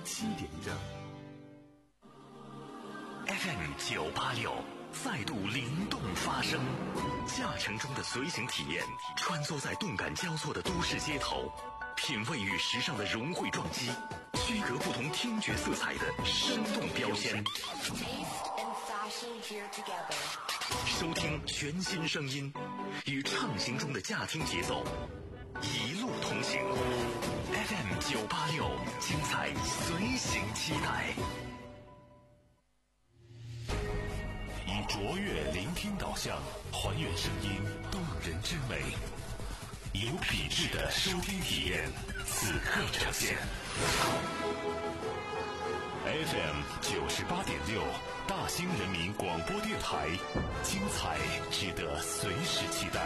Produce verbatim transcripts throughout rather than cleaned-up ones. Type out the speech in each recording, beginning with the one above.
七点整。F M 九八六再度灵动发声，驾乘中的随行体验，穿梭在动感交错的都市街头，品味与时尚的融汇撞击，区隔不同听觉色彩的生动标签。收听全新声音，与畅行中的驾听节奏，一路同行。F M 九八六，精彩随行期待。以卓越聆听导向，还原声音动人之美，有品质的收听体验，此刻呈现。F M 九十八点六，大兴人民广播电台，精彩值得随时期待。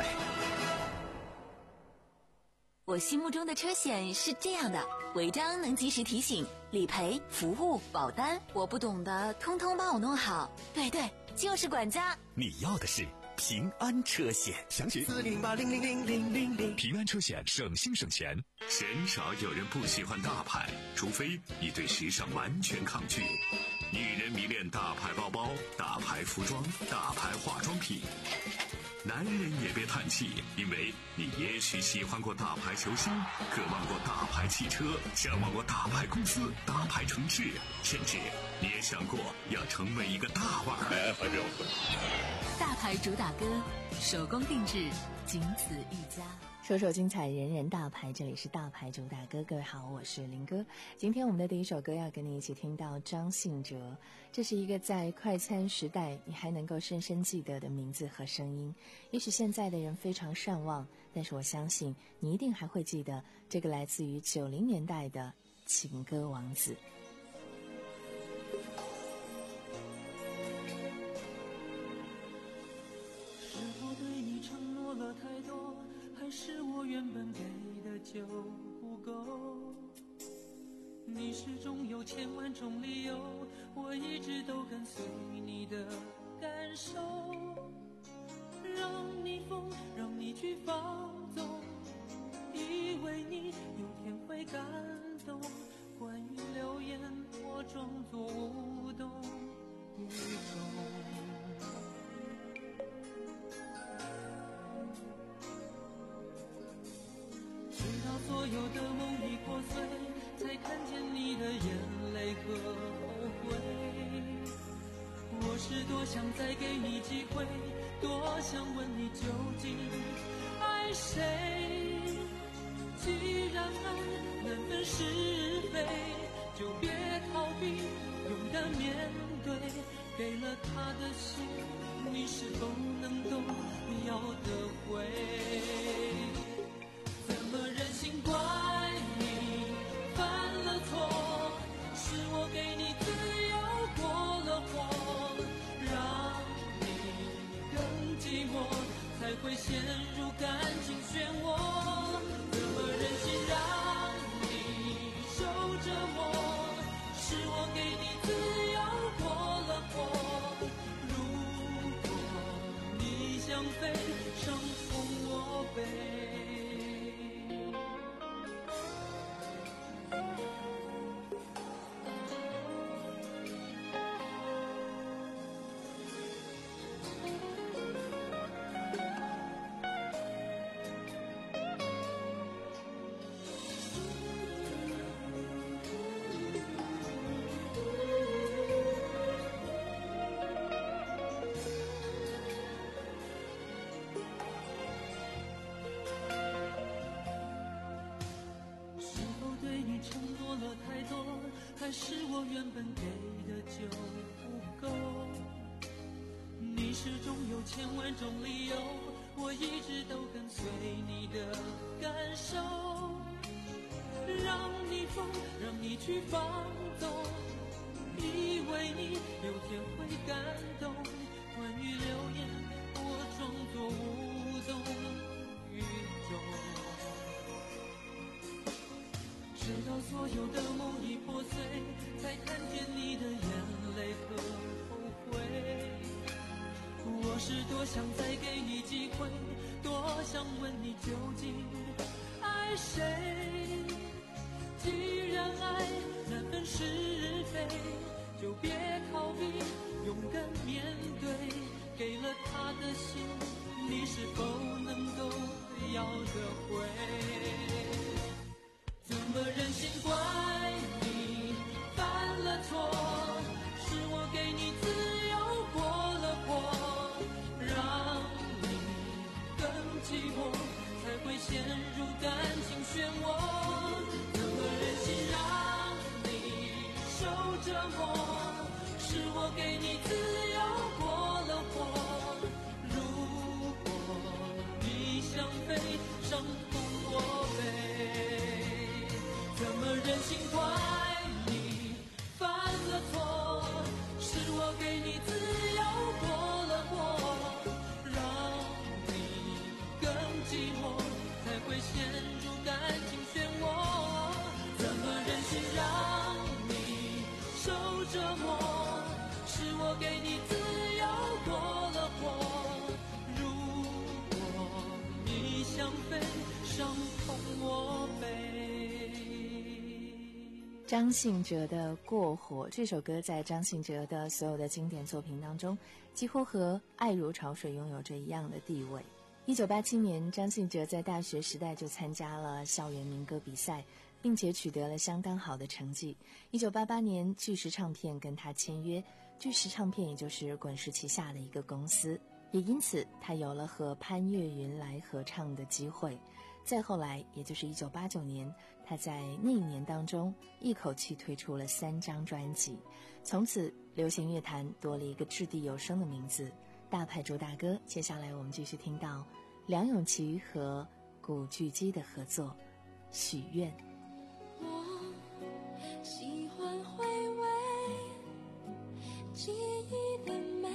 我心目中的车险是这样的：违章能及时提醒，理赔、服务、保单，我不懂的通通帮我弄好。对对，就是管家。 你要的是平安车险，详情四零八零零零零零零。平安车险，省心省钱。 鲜少有人不喜欢大牌，除非你对时尚完全抗拒。女人迷恋大牌包包、大牌服装、大牌化妆品。男人也别叹气，因为你也许喜欢过大牌球星，渴望过大牌汽车，向往过大牌公司、大牌城市，甚至你也想过要成为一个大腕儿。哎，还没有分。 大牌主打歌，手工定制，仅此一家。 首首精彩，人人大牌，这里是大牌主打歌。各位好，我是林哥。今天我们的第一首歌要跟你一起听到张信哲，这是一个在快餐时代你还能够深深记得的名字和声音。也许现在的人非常善忘，但是我相信你一定还会记得这个来自于九零年代的情歌王子。 是我对你承诺了太多，还是我原本给的就不够？你始终有千万种理由，我一直都跟随你的感受，让你疯，让你去放纵，以为你有天会感动。关于流言，我装作无动于衷。所有的梦已破碎，才看见你的眼泪和后悔。我是多想再给你机会，多想问你究竟爱谁。既然爱难分是非，就别逃避，勇敢面对。给了他的心，你是否能够要得回？任性怪你犯了错，是我给你自由过了火，让你更寂寞，才会陷入感情漩涡。怎么忍心让你受折磨，是我给你自由过了火。如果你想飞，伤痛我背。还是我原本给的就不够？你始终有千万种理由，我一直都跟随你的感受，让你疯，让你去放纵，以为你有天会感动。关于流言，我装作无动于衷。直到所有的梦已破碎，才看见你的眼泪和后悔。我是多想再给你机会，多想问你究竟爱谁。既然爱难分是张信哲的《过火》这首歌在张信哲的所有的经典作品当中，几乎和《爱如潮水》拥有着一样的地位。一九八七年，张信哲在大学时代就参加了校园民歌比赛，并且取得了相当好的成绩。一九八八年，巨石唱片跟他签约，巨石唱片也就是滚石旗下的一个公司，也因此他有了和潘越云来合唱的机会。再后来，也就是一九八九年，他在那一年当中一口气推出了三张专辑，从此流行乐坛多了一个掷地有声的名字——大牌周大哥。接下来我们继续听到梁咏琪和古巨基的合作《许愿》。 我喜欢回味记忆的美，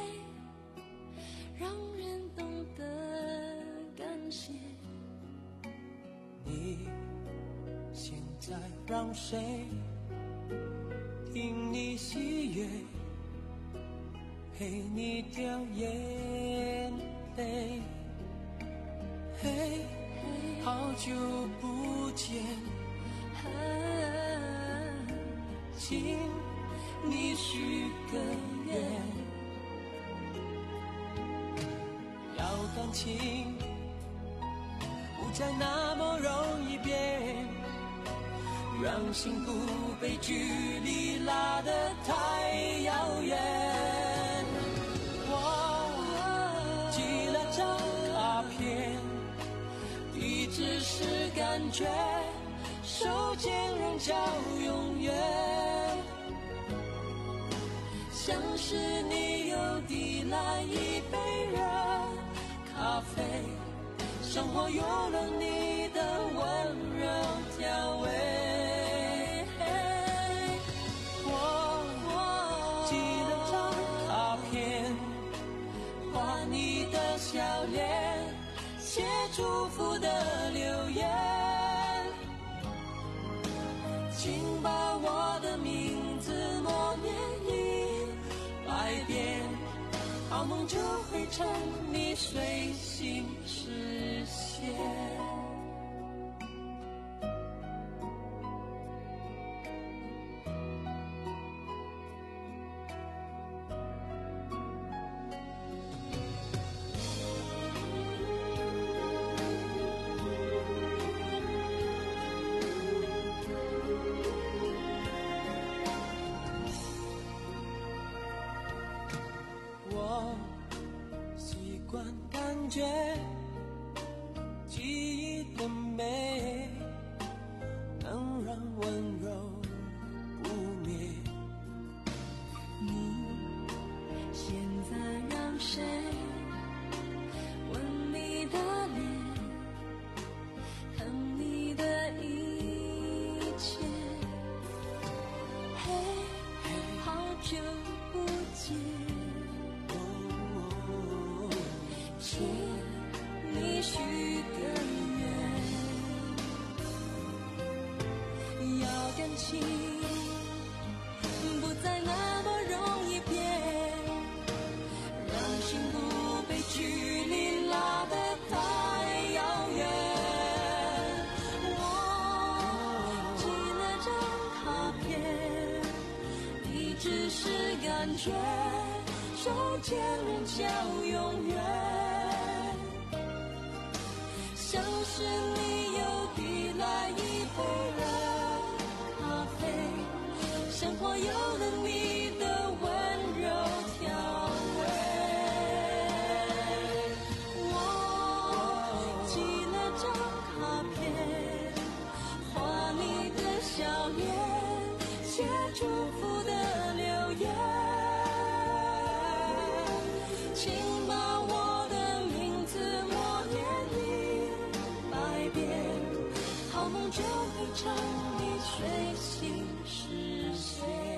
让人懂得感谢。 你现在让谁听你喜悦，陪你掉眼泪？嘿，好久不见，请你许个愿，要感情不再那么容易变，让幸福被距离拉得太遥远。我寄了张卡片，地址是感觉，手间人叫永远，像是你又递来一杯热咖啡，生活有了你的温柔调味。我寄了张卡片，画你的笑脸，写祝福的留言，请把我的名字默念一百遍，好梦就会趁你睡醒实现。我习惯感觉记忆的美，能让温柔不灭。 你现在让谁吻你的脸，疼你的一切？嘿，好久不见，请你许个愿，要感情不再那么容易变，让幸福被距离拉得太遥远。我寄了张卡片，地址是感觉，手间人叫永远，像是你又递来一杯热咖啡，生活有了你的温柔调味。我寄了张卡片，画你的笑脸，写祝福的留言，请把我的名字默念一百遍，好梦就会趁你睡醒实现。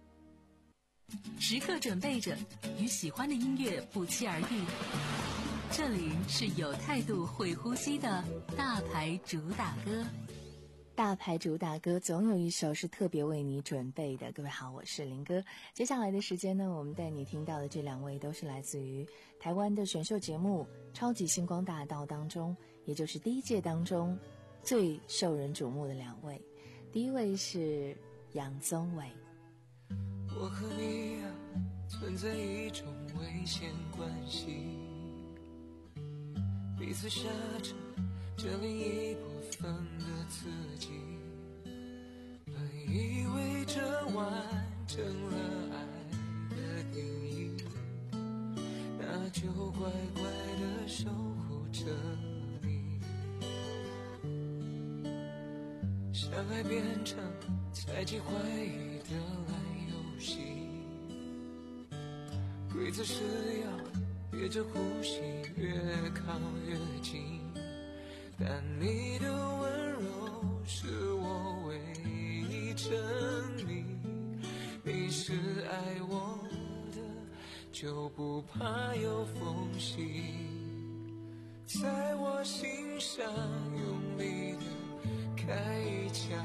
时刻准备着，与喜欢的音乐不期而遇。 这里是有态度会呼吸的大牌主打歌。 大牌主打歌总有一首是特别为你准备的。各位好，我是林哥。接下来的时间呢，我们带你听到的这两位都是来自于台湾的选秀节目《超级星光大道》当中，也就是第一届当中最受人瞩目的两位。第一位是杨宗纬。 我和你啊，存在一种危险关系，彼此杀着这另一部分的自己，本以为这完成了爱的定义，那就乖乖地守护着你。相爱变成猜忌怀疑的烂游戏，规则是要憋着呼吸越靠越近，但你的温柔是我唯一沉溺，你是爱我的，就不怕有缝隙，在我心上用力的开一枪，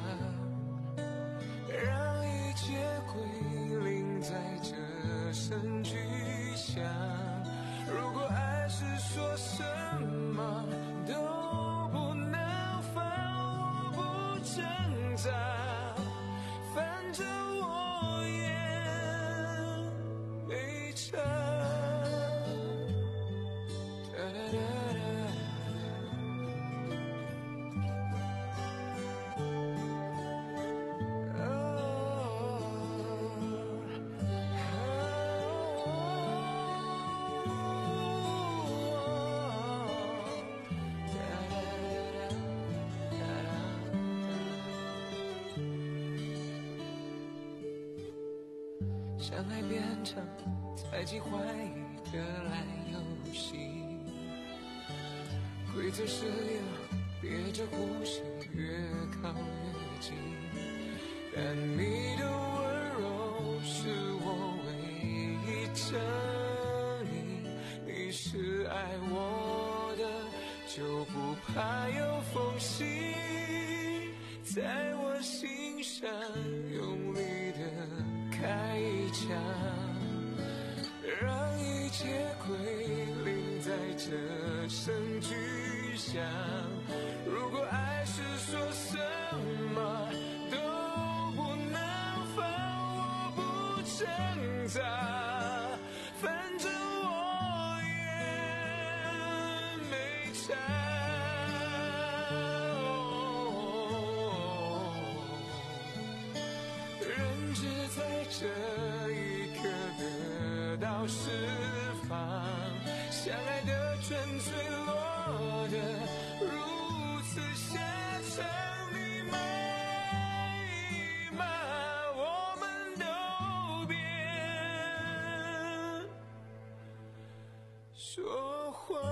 让一切归零在这声巨响。如果爱是说什么都不能放，我不挣扎，反正我也没差。哒哒哒哒相爱变成猜忌怀疑的烂游戏，规则是要憋着呼吸越靠越近，但你的温柔是我唯一沉溺，你是爱我的，就不怕有缝隙，在我心上用力的开一枪，让一切归零在这声巨响。如果爱是说什么都不能放，我不挣扎，反正我也没差。人只在这一刻得到释放，相爱的纯粹落得如此下场，你骂一骂我们都别说谎。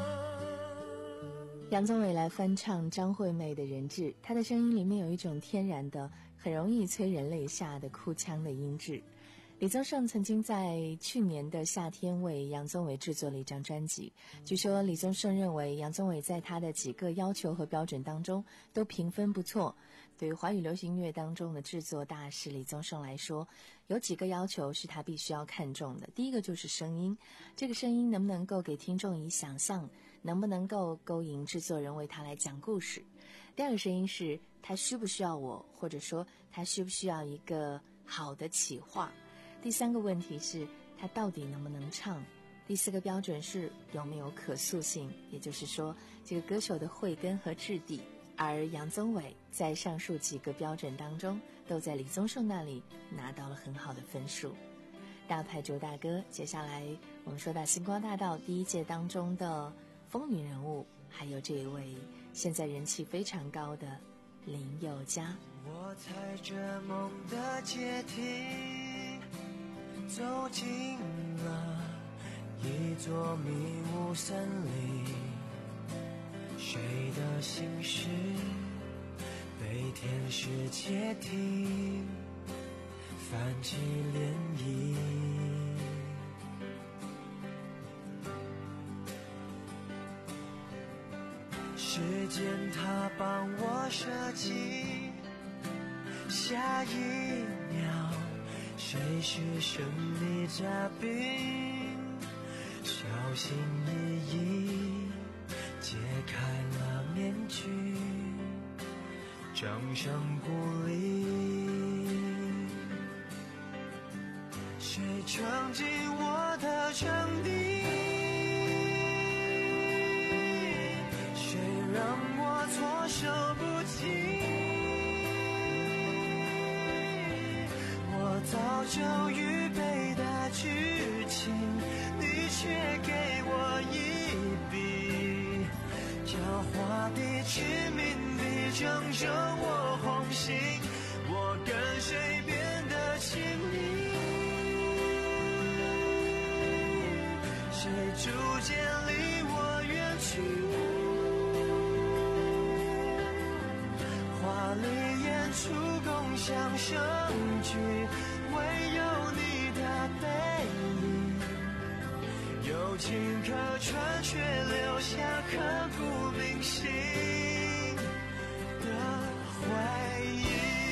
杨宗纬来翻唱张惠妹的《人质》，她的声音里面有一种天然的很容易催人泪下的哭腔的音质。李宗盛曾经在去年的夏天为杨宗纬制作了一张专辑，据说李宗盛认为杨宗纬在他的几个要求和标准当中都评分不错。对于华语流行音乐当中的制作大师李宗盛来说，有几个要求是他必须要看重的。第一个就是声音，这个声音能不能够给听众以想象，能不能够勾引制作人为他来讲故事。第二个声音是他需不需要我，或者说他需不需要一个好的企划。第三个问题是他到底能不能唱。第四个标准是有没有可塑性，也就是说这个歌手的慧根和质地。而杨宗纬在上述几个标准当中都在李宗盛那里拿到了很好的分数。大牌主打歌，接下来我们说到星光大道第一届当中的风云人物，还有这一位现在人气非常高的林宥嘉。 我踩着梦的阶梯走进了一座迷雾森林，谁的心事被天使窃听，泛起涟漪。 时间它帮我设计，下一秒谁是胜利嘉宾，小心翼翼揭开了面具，掌声鼓励，谁闯进我的场地，谁让我措手不及，我早就预备的剧情，你却给我一笔狡猾的致命的正中我红心，我跟谁变得亲密，谁逐渐离我远去，华丽演出共享盛举，唯有你的背影有情可传，却留下刻骨铭心的回忆。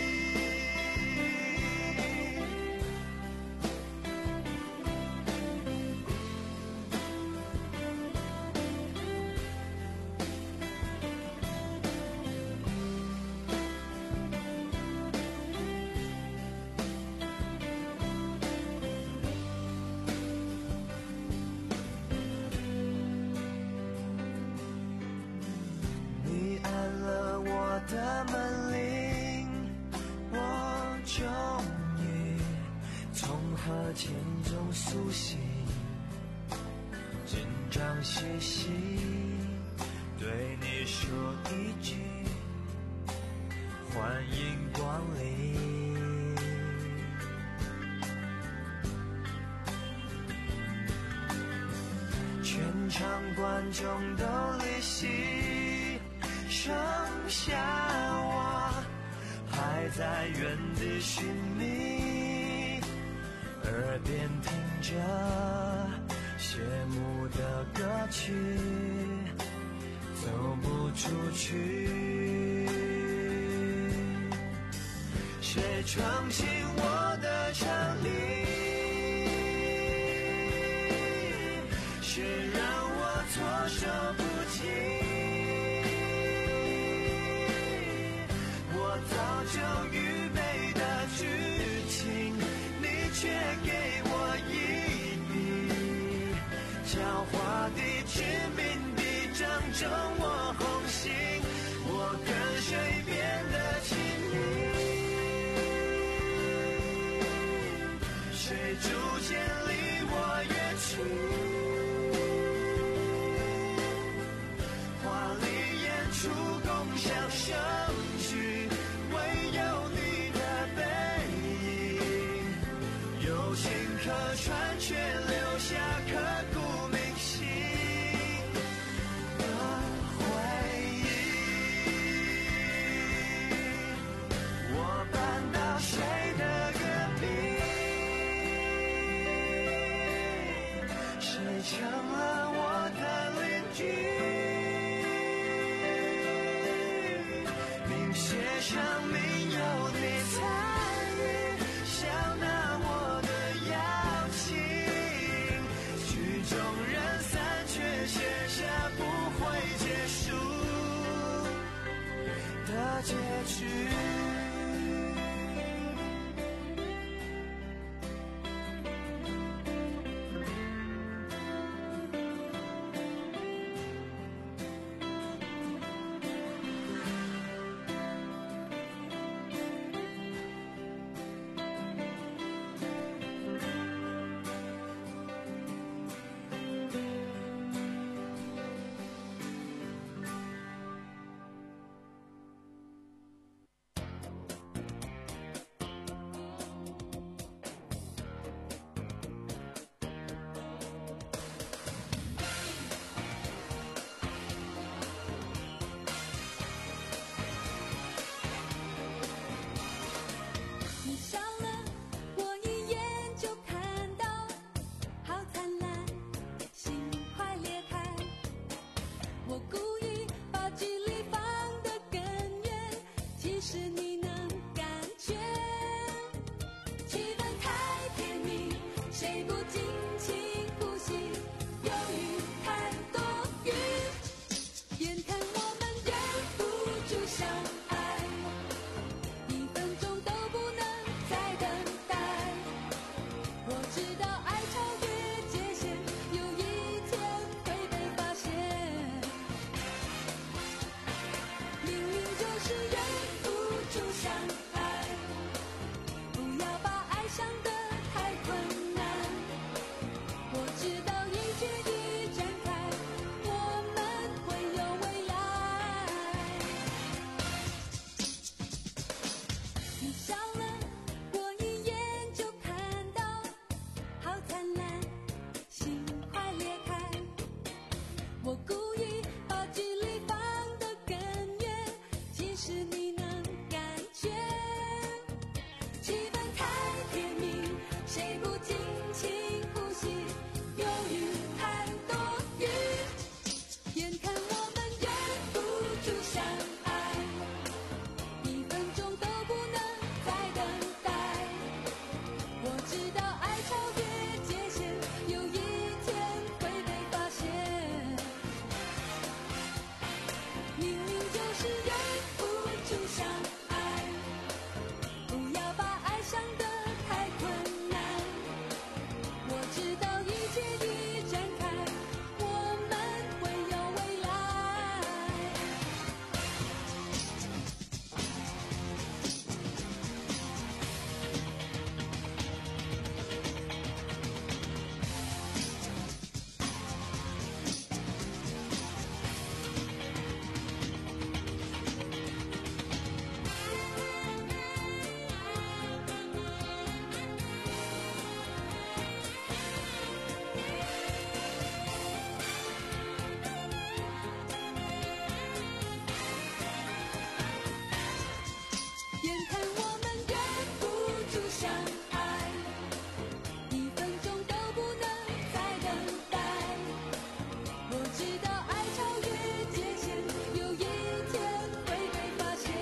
你按了我的门铃，我终于从和千中苏醒，紧张兮兮对你说一句欢迎光临，全场观众都离席，剩下我还在原地寻觅，耳边听着谢幕的歌曲，走不出去，谁闯进我的场地，谁让我措手不及，我早就预备的剧情，你却给我一笔狡猾的致命的正中我红心，我跟谁变得亲密，谁逐渐离我远去，华丽演出共享盛举，唯有你的背影有情可传，却留下刻骨铭心的回忆。我搬到谁的隔壁，谁成了我的邻居，名写上名有你参与，笑纳我的邀请，曲终人散却写下不会结束的结局。 住相爱，一分钟都不能再等待。我知道爱超越界限，有一天会被发现。明明就是忍不住相爱，不要把爱想得太困难。我知道一切已展开，我们会有未来。眼看我们忍不住相爱，一分钟都不能再等待。我知道爱超越界限，有一天会被发现。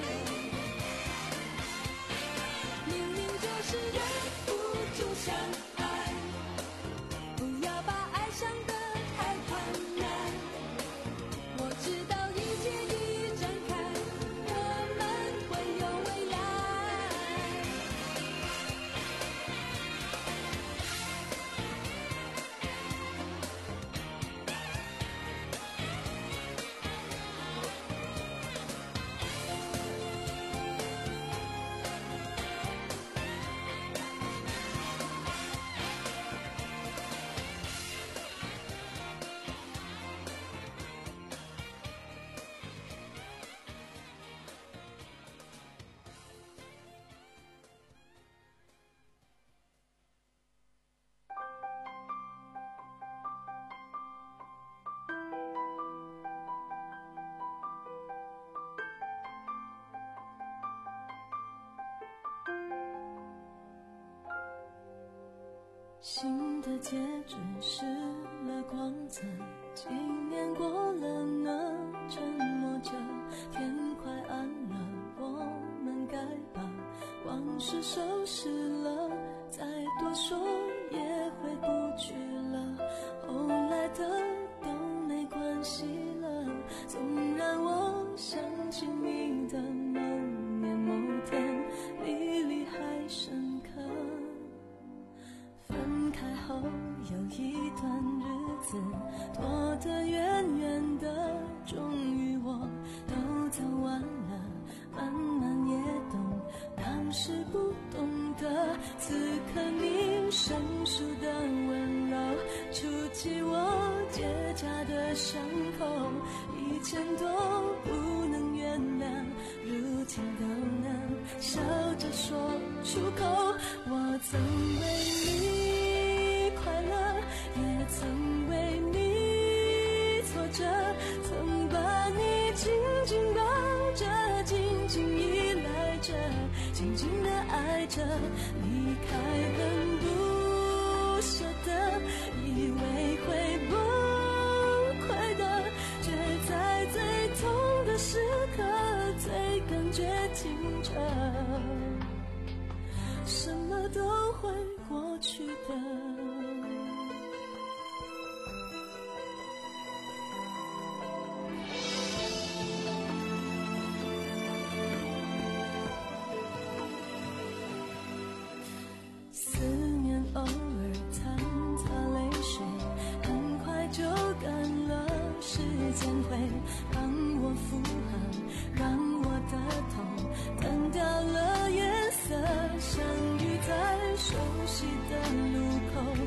明明就是忍不住相爱，不要把爱想得太困难。我知道一切已展开，我们会有未来。 新的戒指失了光泽，几年过了呢，沉默着，天快暗了，我们该把往事收拾了，再多说也回不去了，后来的都没关系了，纵然我想起你的某年某天，历历还深刻。分开后有一段日子，拖得远远的，终于我都走完了，慢慢也懂，当时不懂得，此刻你生疏的温柔，触及我结痂的伤口，以前都不能原谅，如今都能笑着说出口。我曾为你快乐，也曾为你挫折，曾把你紧紧抱着，紧紧依赖着，紧紧地爱着，离开很不舍得，以为会崩溃的，却在最痛的时刻最感觉清澈，什么都会过去的。思念偶尔掺杂泪水，很快就干了，时间会让我复航，让我的痛淡掉了颜色，相遇在熟悉的路口，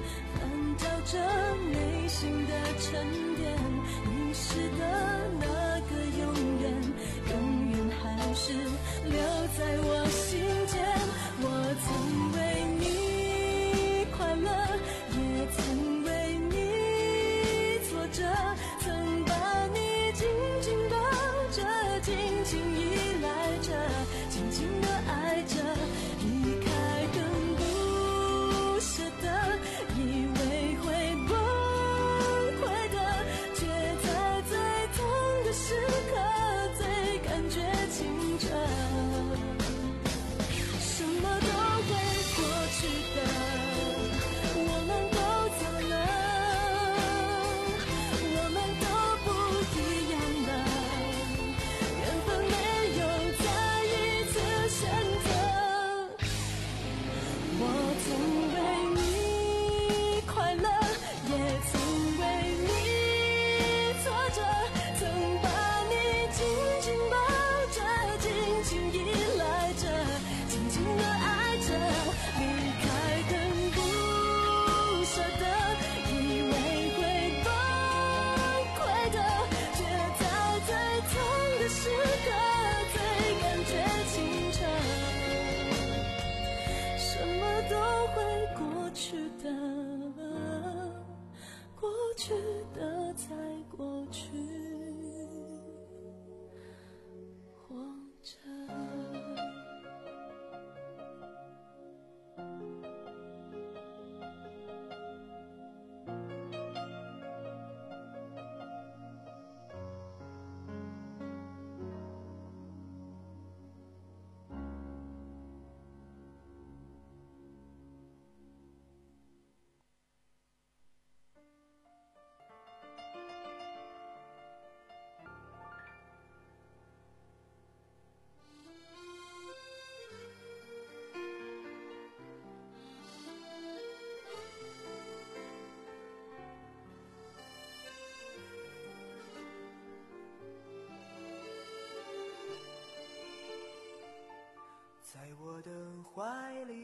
怀里，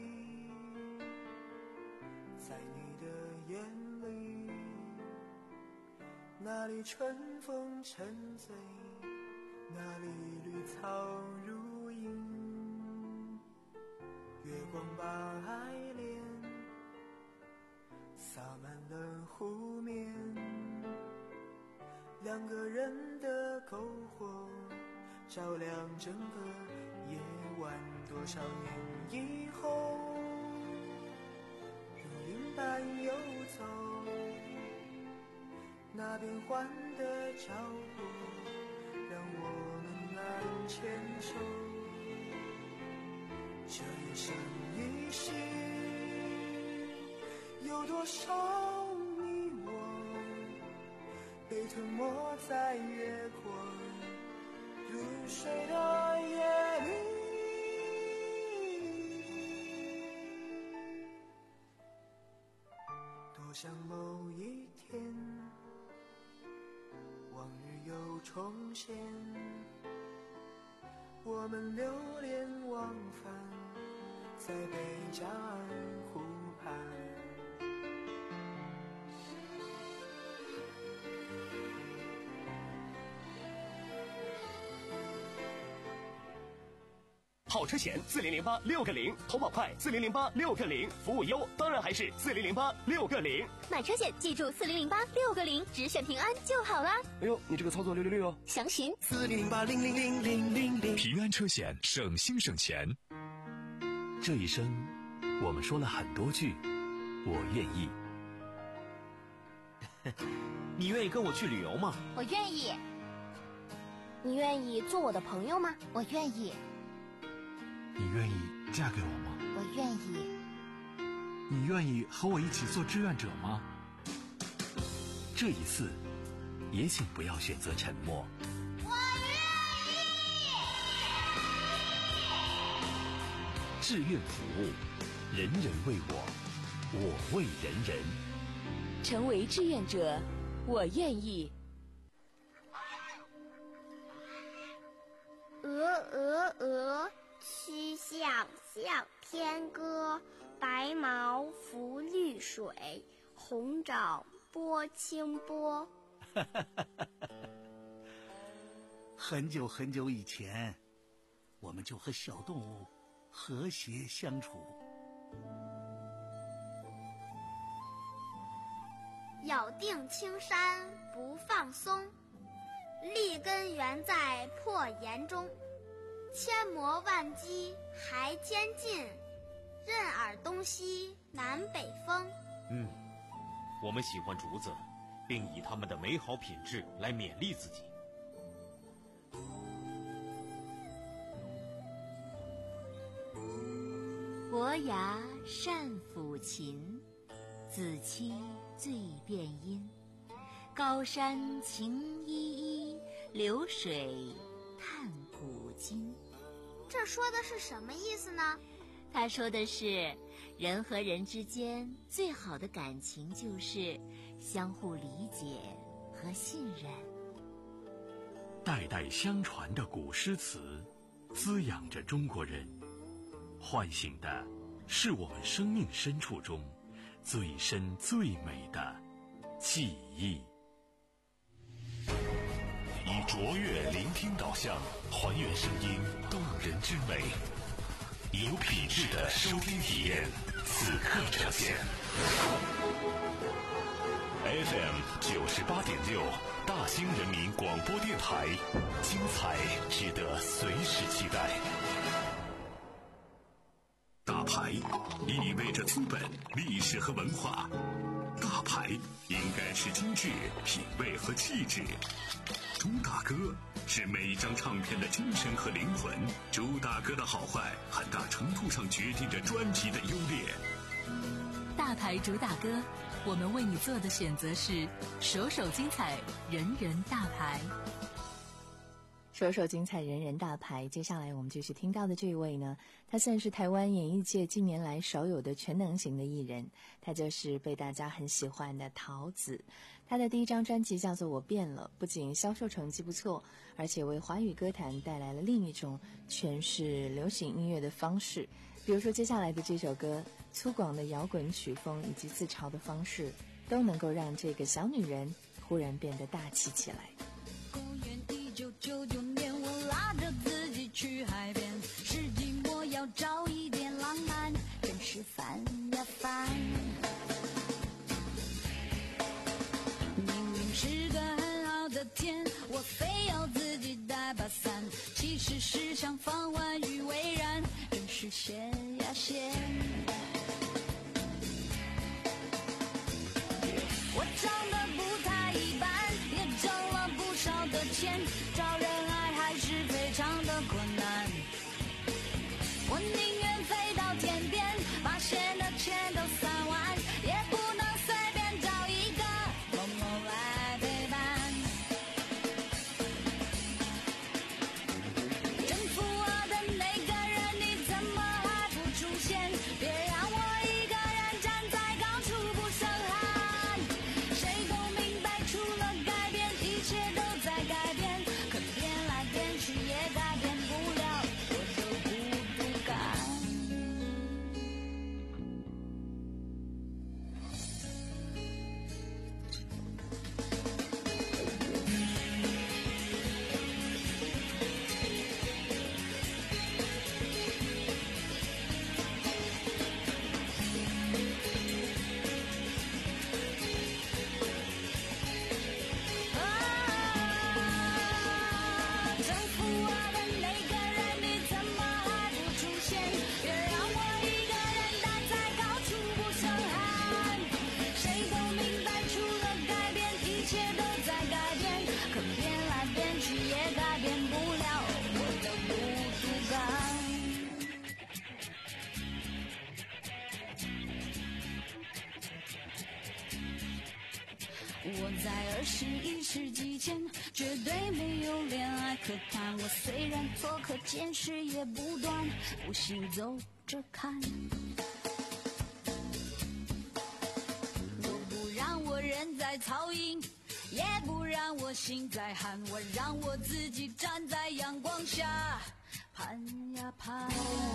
在你的眼里，那里春风沉醉，那里绿草如茵，月光把爱恋洒满了湖面，两个人的篝火照亮整个夜晚，多少年以后，如云般游走，那变幻的脚步让我们难牵手，这一生一世，有多少你我被吞没在月光如水的夜里，多想某一天往日又重现，我们流连忘返在贝加尔湖畔。 好车险四零零八六个零，投保快四零零八六个零，服务优当然还是四零零八六个零。 买车险记住四零零八六个零，只选平安就好啦。 哎呦，你这个操作六六六哦！ 详询四零零八零零零零零零。 平安车险，省心省钱。 这一生，我们说了很多句“我愿意”。 你愿意跟我去旅游吗？ 我愿意。你愿意做我的朋友吗？我愿意。 你愿意嫁给我吗？ 我愿意。 你愿意和我一起做志愿者吗？ 这一次，也请不要选择沉默。 我愿意。 志愿服务，人人为我，我为人人。 成为志愿者，我愿意。 鹅鹅鹅，曲项向天歌，白毛浮绿水，红掌拨清波。 很久很久以前，我们就和小动物和谐相处。 咬定青山不放松，立根原在破岩中，千磨万击还坚劲，任尔东西南北风。 嗯，我们喜欢竹子，并以它们的美好品质来勉励自己。 伯牙善抚琴，子期最辨音。高山晴依依，流水叹古今。 这说的是什么意思呢？ 他说的是，人和人之间最好的感情就是相互理解和信任。 代代相传的古诗词，滋养着中国人，唤醒的是我们生命深处中最深最美的记忆。 以卓越聆听导向，还原声音动人之美，有品质的收听体验，此刻呈现。F M 九十八点六，大兴人民广播电台，精彩值得随时期待。大牌意味着资本、历史和文化，大牌应该是精致、品味和气质。朱大哥是每一张唱片的精神和灵魂，朱大哥的好坏很大程度上决定着专辑的优劣。 大牌主打歌，我们为你做的选择是首首精彩，人人大牌。 首首精彩，人人大牌。接下来我们继续听到的这一位呢，他算是台湾演艺界近年来少有的全能型的艺人，他就是被大家很喜欢的陶子。他的第一张专辑叫做《我变了》，不仅销售成绩不错，而且为华语歌坛带来了另一种诠释流行音乐的方式。 比如说接下来的这首歌，粗犷的摇滚曲风以及自嘲的方式，都能够让这个小女人忽然变得大气起来。 公元一九九九年，我拉着自己去海边，世纪末要找一点浪漫，真是烦呀烦。明明是个很好的天，我非要自己带把伞，其实是想放万语为然，真是闲呀闲。我长得不太一般，也挣了不少的钱，找人爱还是非常的困难。我宁愿飞到天边，把闲的钱都散完，也不能随便找一个某某来陪伴。征服我的那个人，你怎么还不出现？别让我一个人站在高处不胜寒。谁都明白，除了改变，一切都在改变，可变来变去也改变不了我的孤独感。征服我的那个人，你怎么还不出现？别让我一个人待在高处不胜寒。谁都明白，除了改变，一切都在改变，可变来变去也改变不了我的孤独感。我在二十一世纪前绝对没有恋爱可谈，我虽然做客见识也不断，不行走着看。我不让我人在曹营，也不让我心在寒，我让我自己站在阳光下盼呀盼。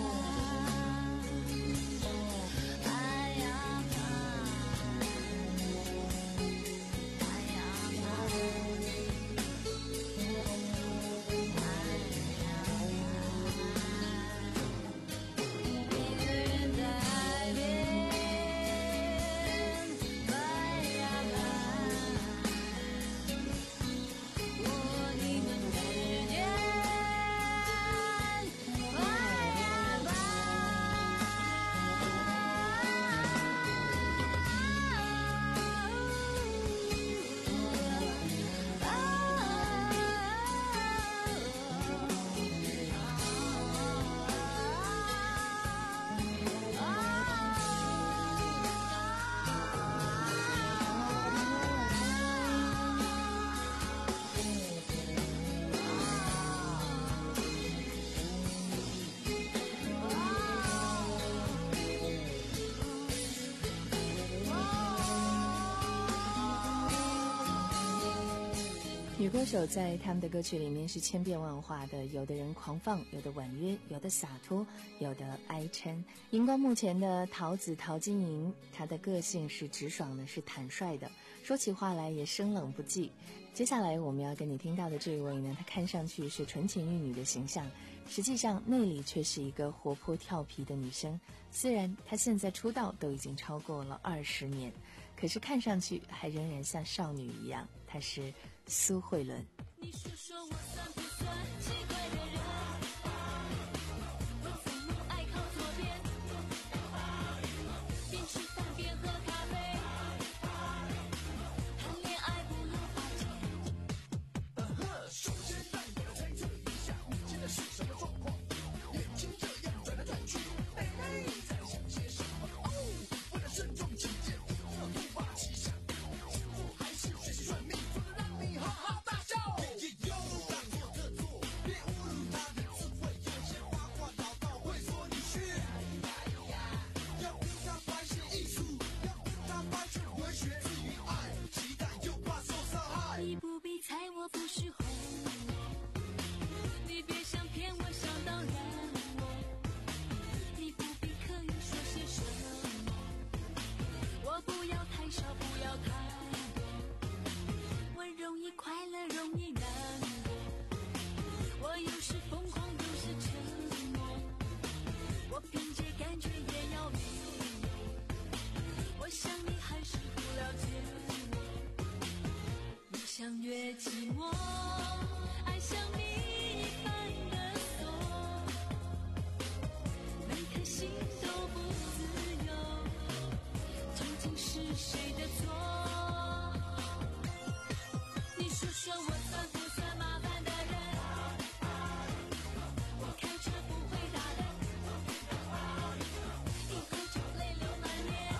女歌手在他们的歌曲里面是千变万化的，有的人狂放，有的婉约，有的洒脱，有的哀嗔。荧光幕前的桃子陶晶莹，她的个性是直爽的，是坦率的，说起话来也生冷不忌。接下来我们要跟你听到的这一位呢，她看上去是纯情玉女的形象，实际上内里却是一个活泼调皮的女生。虽然她现在出道都已经超过了二十年，可是看上去还仍然像少女一样。她是苏慧伦。 你说说我算不算奇怪的人？我怎么爱靠左边？边吃饭边喝咖啡，谈恋爱不如花钱。首先让我来猜测一下，你现在是什么状况？眼睛这样转来转去，妹妹在想些什么？哦，为了慎重起见，要突发奇想，幸福还是学习算命，做得让你哈哈大笑。 寞，爱像谜一般的锁，每颗心都不自由，究竟是谁的错？你说说我算不算麻烦的人？我开车不会打人，一喝酒泪流满面，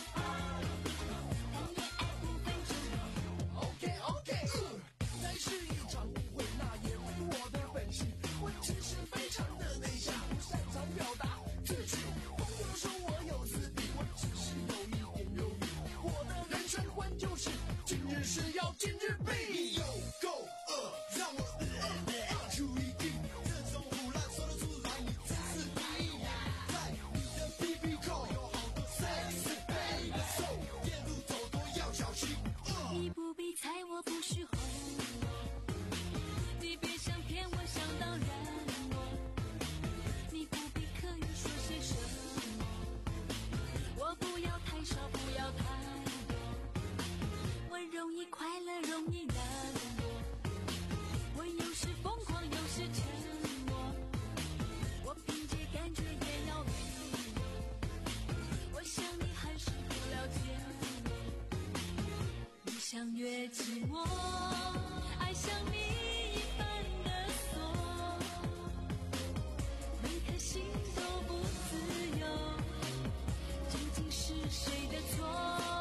谈恋爱不分昼夜。 OK OK， 那是一场误会，那也非我的本事。我其实非常的内向，不擅长表达自己。朋友说我有自闭，我只是有一点犹豫。我的人生观就是今日事要今日毕。你有够恶，让我呃呃呃出一地。这种胡乱说得出来，你真是逼。在你的 B B 扣有好多 sexy baby， so 夜路走多要小心。 你不必猜我不是红我，你别想骗我想当然我，你不必刻意说些什么，我不要太少不要太多，我容易快乐容易难过，我有时疯狂有时沉默，我凭借感觉也要理我，我想你还是不了解我，你像越寂寞，爱像谜一般的锁，每颗心都不自由，究竟是谁的错？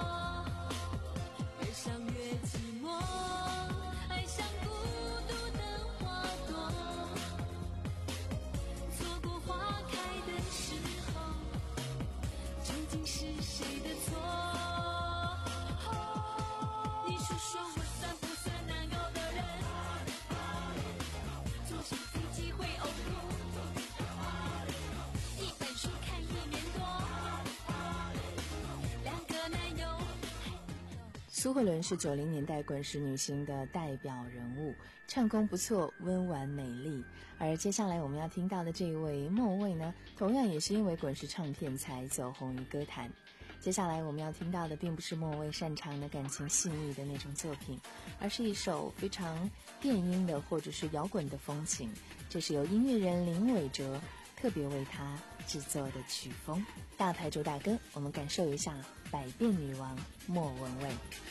越想越寂寞，爱像孤独的花朵，错过花开的时候，究竟是谁的错？你说说我算不算难搞的人？坐上飞机会呕吐，一本书看一年多，两个男友。 苏慧伦是九零年代滚石女星的代表人物，唱功不错，温婉美丽。而接下来我们要听到的这一位莫文蔚呢，同样也是因为滚石唱片才走红于歌坛。接下来我们要听到的并不是莫文蔚擅长的感情细腻的那种作品，而是一首非常电音的或者是摇滚的风情。这是由音乐人林伟哲特别为他制作的曲风。大牌主打歌，我们感受一下百变女王莫文蔚。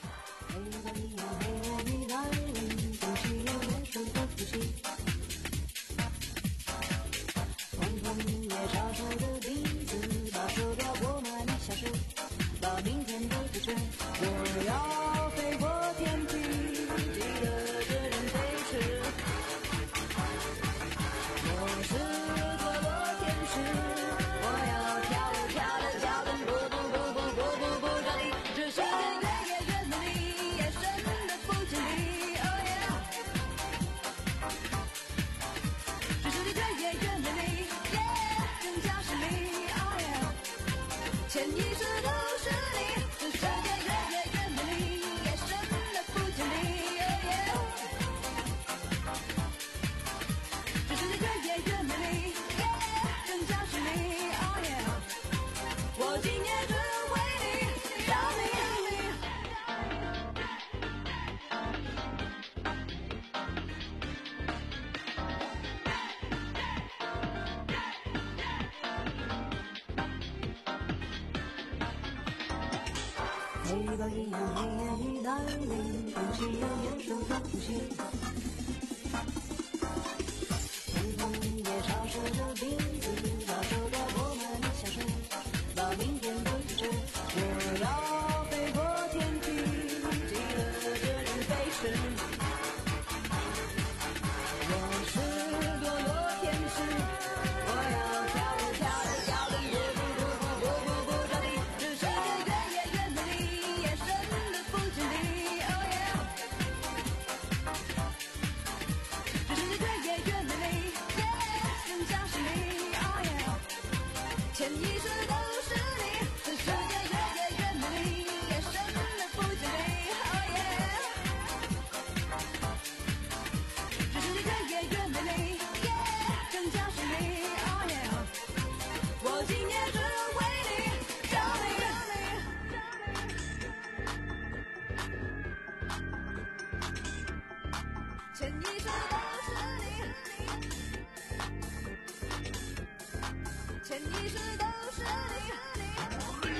风风也照手的鼻子，把手表拨满小时，把明天的主持，我要飞过天际，记得这人飞驰。我是堕落天使，我要跳舞跳的跳的不不不不不不不着地，这世界越夜越美丽，夜深的不经历。Oh yeah， 这世界越夜越美丽。更加是你 ，Oh yeah， 潜意识都是你，这世界越夜越美丽，夜深的不经历 ，Oh yeah， 这世界越夜越美丽， yeah， 更加是你 ，Oh yeah， 我今夜只为你，让你。黑白一样，黑夜已来临，空气有眼手的呼吸。风风也潮湿着鼻子，把手表拨满小时，把明天的主持，我要飞过天际，记得这人飞驰。我是堕落天使，我要跳舞跳的跳的不不不不不不不着地，这世界越夜越美丽，夜深的不经历。Oh yeah， 潜意识都是你。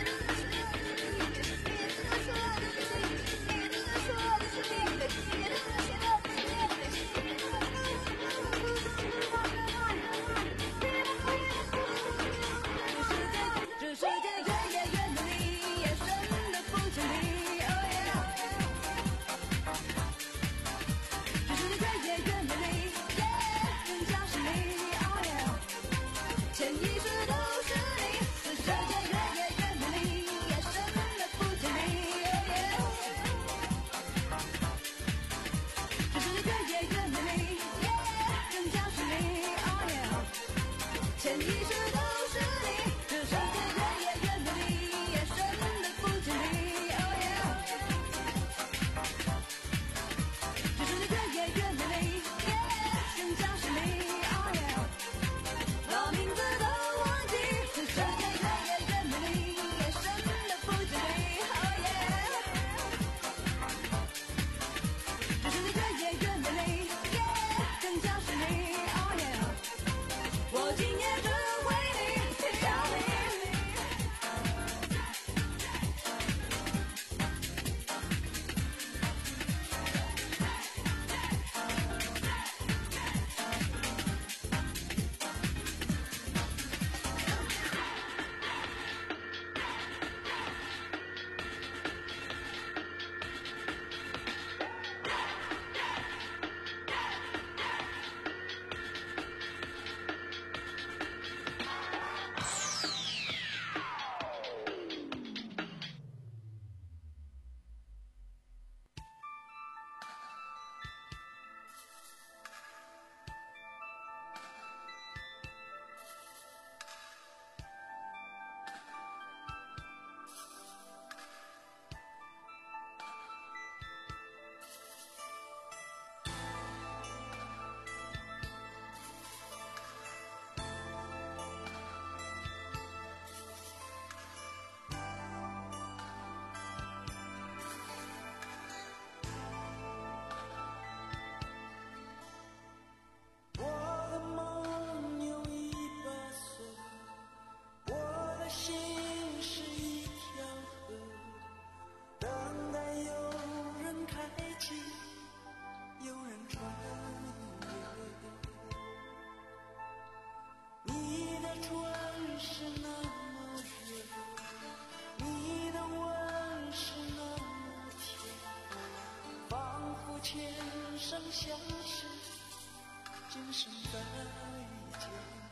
这世界越夜越美丽，夜深的不见你。Oh yeah， 这世界越夜越美丽，夜更加是你。Oh yeah， 潜意识都是你。这世界越夜越美丽，夜深的不见你。Oh yeah， 这世界越夜越美丽，夜更加是你。Oh yeah， 潜意识都是你。这世界越夜越美丽，夜深的不见你。Oh yeah， 这世界越夜越美丽，夜更加是你。Oh yeah， 把名字都忘记。这世界越夜越美丽，夜深的不见你。Oh yeah， 这世界越夜越美丽，夜更加是你。Oh yeah， 我今夜只为你想你。 我的梦有一把锁，我的心是一条河，等待有人开启，有人穿越。你的唇是那么热，你的吻是那么甜，仿佛前生相识，今生再见。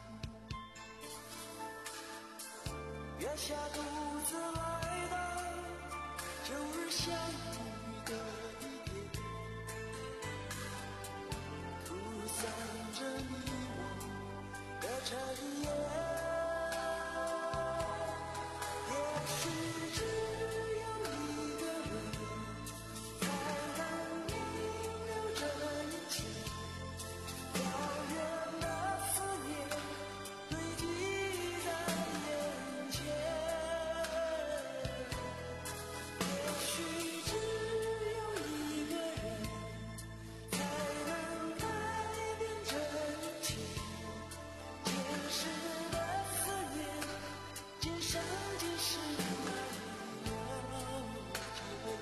月下独自来到旧日相遇的地点，吐散着你我的尘烟。也许只有一个人才能明了这一切，遥远的思念堆积在眼前。也许只有一个人才能改变这一切，前世的思念，今生今世难了解。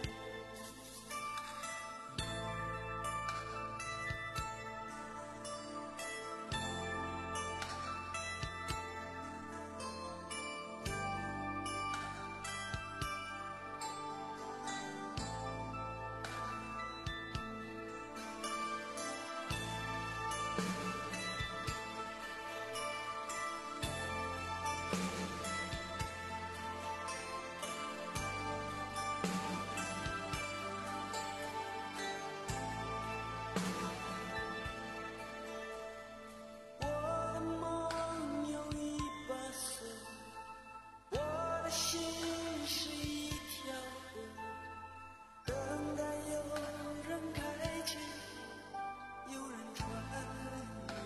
我的梦有一把锁，我的心是一条河，等待有人开启，有人穿越。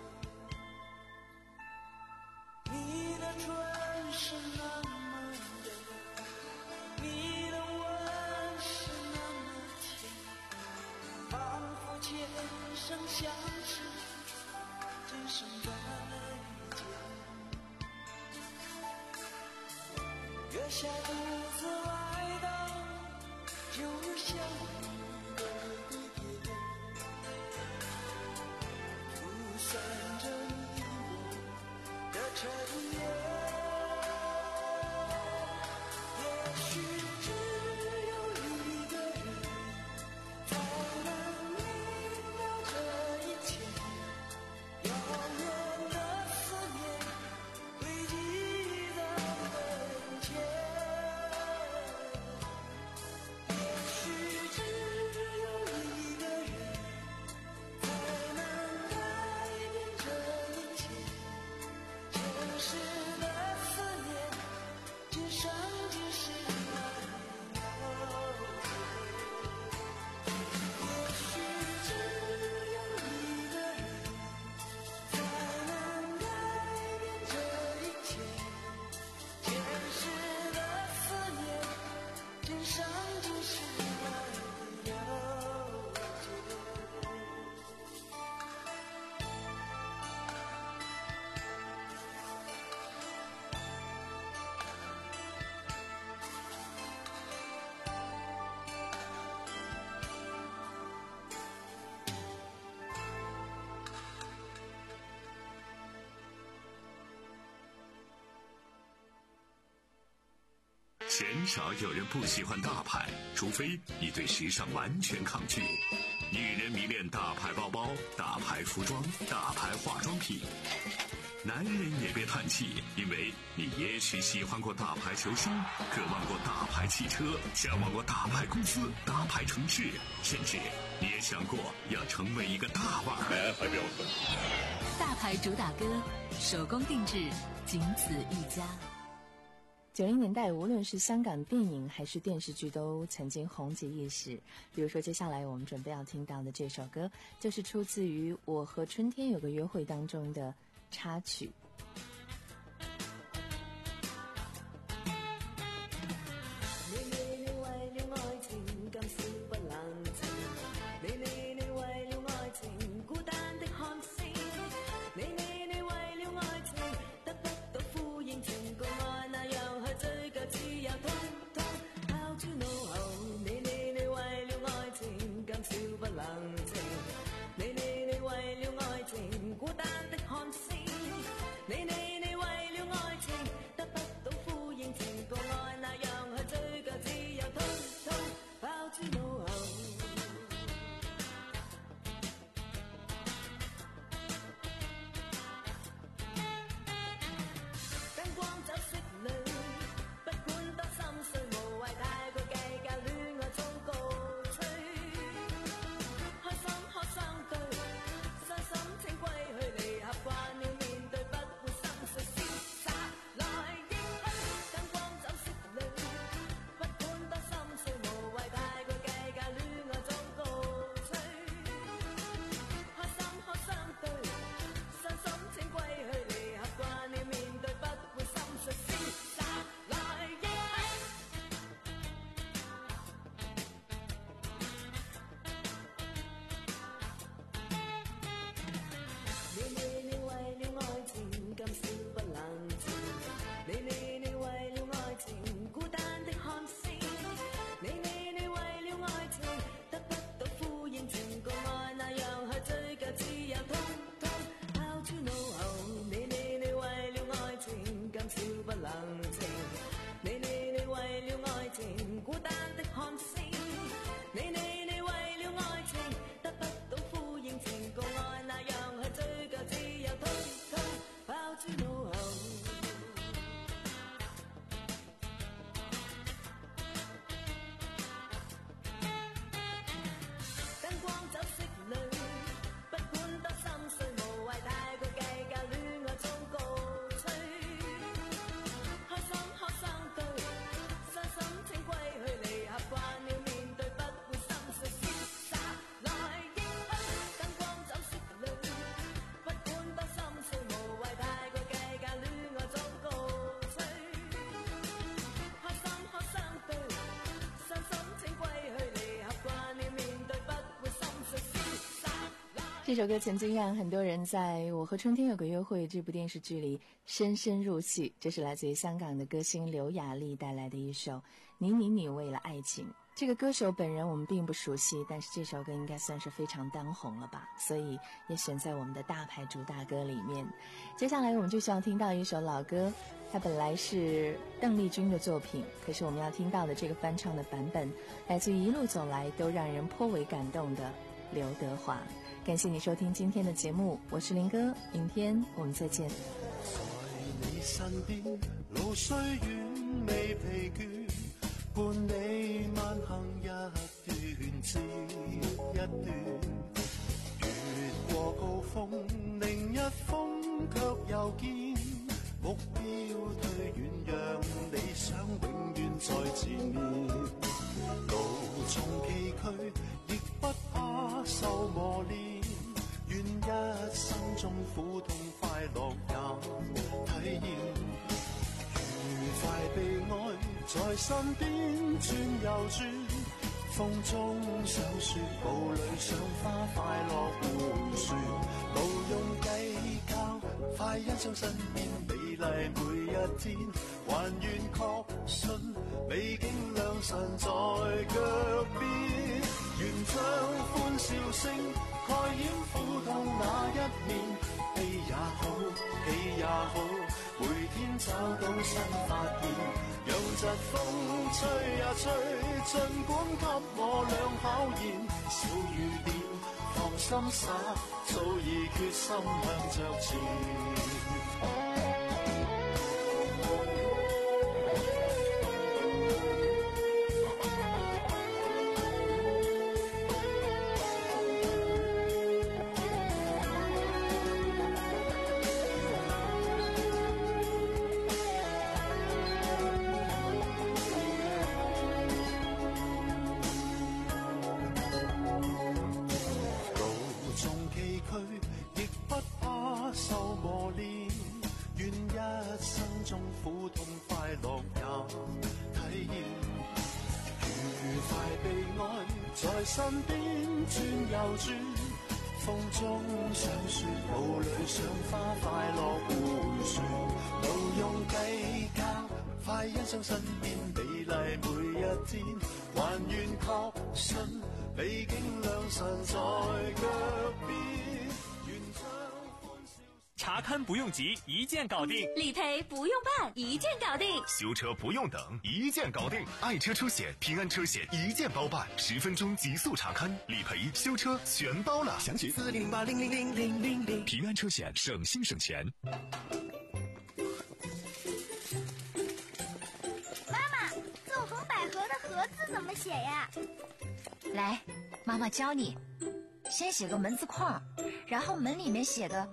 你的唇是那么热，你的吻是那么甜，仿佛前生相识，今生再见。 下独自来到就像你的地点，涂算着你我的尘烟。也许只有一个人才能明了这一切，遥远的思念堆积在门前。也许只有一个人才能改变这一切，前世的思念今生今世来了解。也许只有一个人才能改变这一切，前世的思念今生今世来了解。 鲜少有人不喜欢大牌，除非你对时尚完全抗拒。女人迷恋大牌包包、大牌服装、大牌化妆品。男人也别叹气，因为你也许喜欢过大牌球星，渴望过大牌汽车，向往过大牌公司、大牌城市，甚至你也想过要成为一个大腕儿。还标准。 大牌主打歌，手工定制，仅此一家。 九零年代，无论是香港电影还是电视剧，都曾经红极一时。比如说，接下来我们准备要听到的这首歌，就是出自于《我和春天有个约会》当中的插曲。 这首歌曾经让很多人在《我和春天有个约会》这部电视剧里深深入戏。这是来自于香港的歌星刘雅丽带来的一首《你你你为了爱情》。这个歌手本人我们并不熟悉，但是这首歌应该算是非常当红了吧，所以也选在我们的大牌主打歌里面。接下来我们就需要听到一首老歌，它本来是邓丽君的作品，可是我们要听到的这个翻唱的版本来自于一路走来都让人颇为感动的刘德华。感谢你收听今天的节目，我是林哥，明天我们再见。 在你身邊，路雖遠未疲倦，伴你慢行一段接一段，越過高峰，另一峰卻又見，目標推遠，讓理想永遠在前面，路縱崎嶇，亦不怕受磨練，願一生中苦痛快樂也體驗，愉快被愛在身邊轉又轉，風中想說霧裏賞花快樂迴旋，無用計較，快欣賞身邊美麗每一天，還願確信美景良辰在腳邊，願將歡笑聲蓋掩苦痛那一面，悲也好，喜也好，每天找到新發現，讓疾風吹呀吹，儘管給我倆考驗，小雨點放心灑，早已決心向着前。身邊轉又轉，風中想說霧裏賞花快樂迴旋，無用計較，快欣賞身邊美麗每一天，還願確信美景良辰在腳邊，願將歡笑。 查勘不用急，一鍵搞定； 理賠不用辦，一鍵搞定； 修車不用等，一鍵搞定。愛車出險、平安車險一鍵包辦，十分鐘極速查勘、理賠、修車全包了。詳詢四零八零零零零零零。平安車險，省心省錢。 媽媽，纵橫捭闔的闔字怎麼寫呀？ 來，媽媽教你，先寫個門字框，然後門裡面寫個。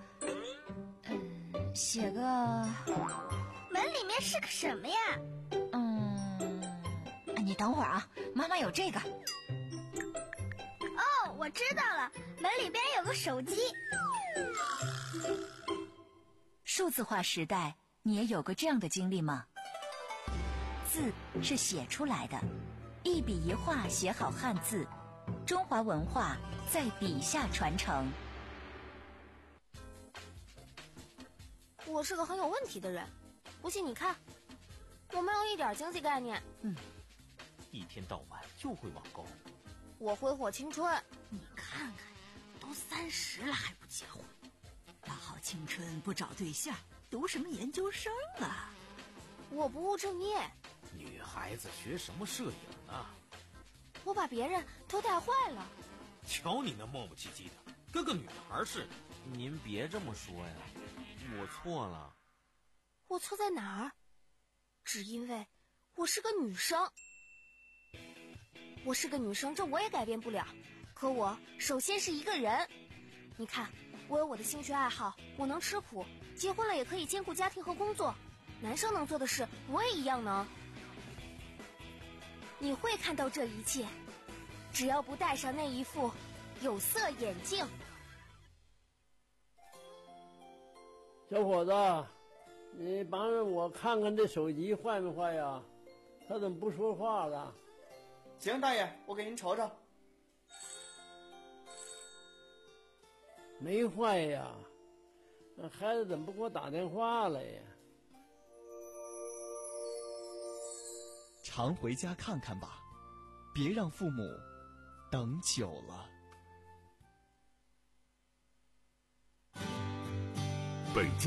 寫個門裡面是個什麼呀？ 嗯，你等會兒啊，媽媽有這個。 哦，我知道了，門裡邊有個手機。 數字化時代，你也有過這樣的經歷嗎？字是寫出來的，一筆一畫寫好漢字，中華文化在筆下傳承。 我是個很有問題的人，不信你看，我沒有一點經濟概念。 嗯，一天到晚就會網購。 我揮霍青春。 你看看，都三十了還不結婚，大好青春不找對象，讀什麼研究生啊？ 我不務正業。 女孩子學什麼攝影啊？ 我把別人都帶壞了。 瞧你那磨磨唧唧的，跟個女孩似的。您別這麼說呀。我錯了。 我錯在哪兒？只因為我是個女生。我是個女生，這我也改變不了。可我首先是一個人。你看，我有我的興趣愛好，我能吃苦，結婚了也可以兼顧家庭和工作。男生能做的事，我也一樣能。你會看到這一切，只要不戴上那一副有色眼鏡。 小伙子，你帮着我看看这手机坏没坏呀？他怎么不说话了？ 行，大爷，我给您瞅瞅。 没坏呀，那孩子怎么不给我打电话了呀？ 常回家看看吧，别让父母等久了。 北京